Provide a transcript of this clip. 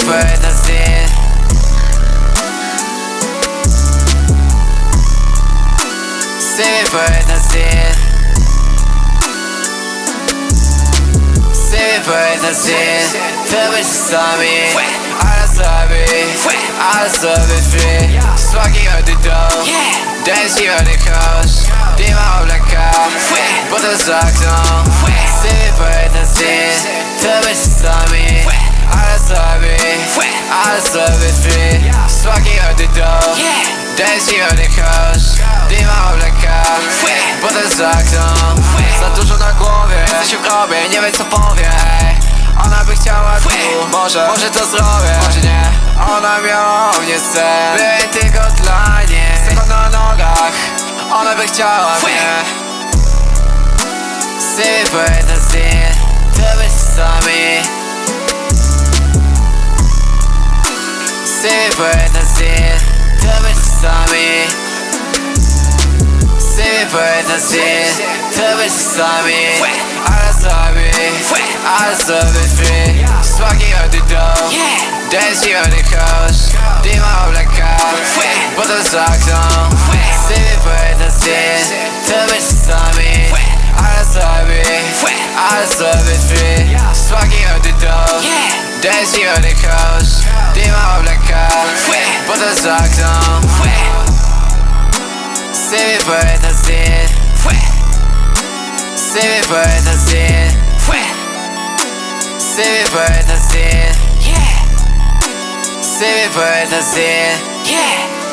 poeta-zine. CV poeta-zine. CV poeta-zine. Tebe się sami, alla sobie free. Swagi od the door, dance od the coast. Dima oblaka, potem z okno. CV poeta-zine. Tebe się sami, alla sobie free. Swagi od the door, dance od the coast. Dima oblaka, potem z okno. Za dużo na głowie, jesteś w grobie, nie wiem co powie. Ona by chciała tu, może to zrobię, może nie. Ona miała o mnie sen, byłem tylko dla niej. Sekund na nogach, ona by chciała mnie. CV poeta-zine, tebe się sami. CV poeta-zine, tebe się sami. CV poeta-zine, tebe się sami. Alla sobie free. Swagi od the door, dance od the coast. Dima oblaka, potem z okno. CV poeta-zine, tebe się sami. Alla sobie free. Swagi od the door, dance od the coast. Dima oblaka, potem z okno. CV poeta-zine. CV poeta-zine. CV poeta-zine. CV poeta-zine.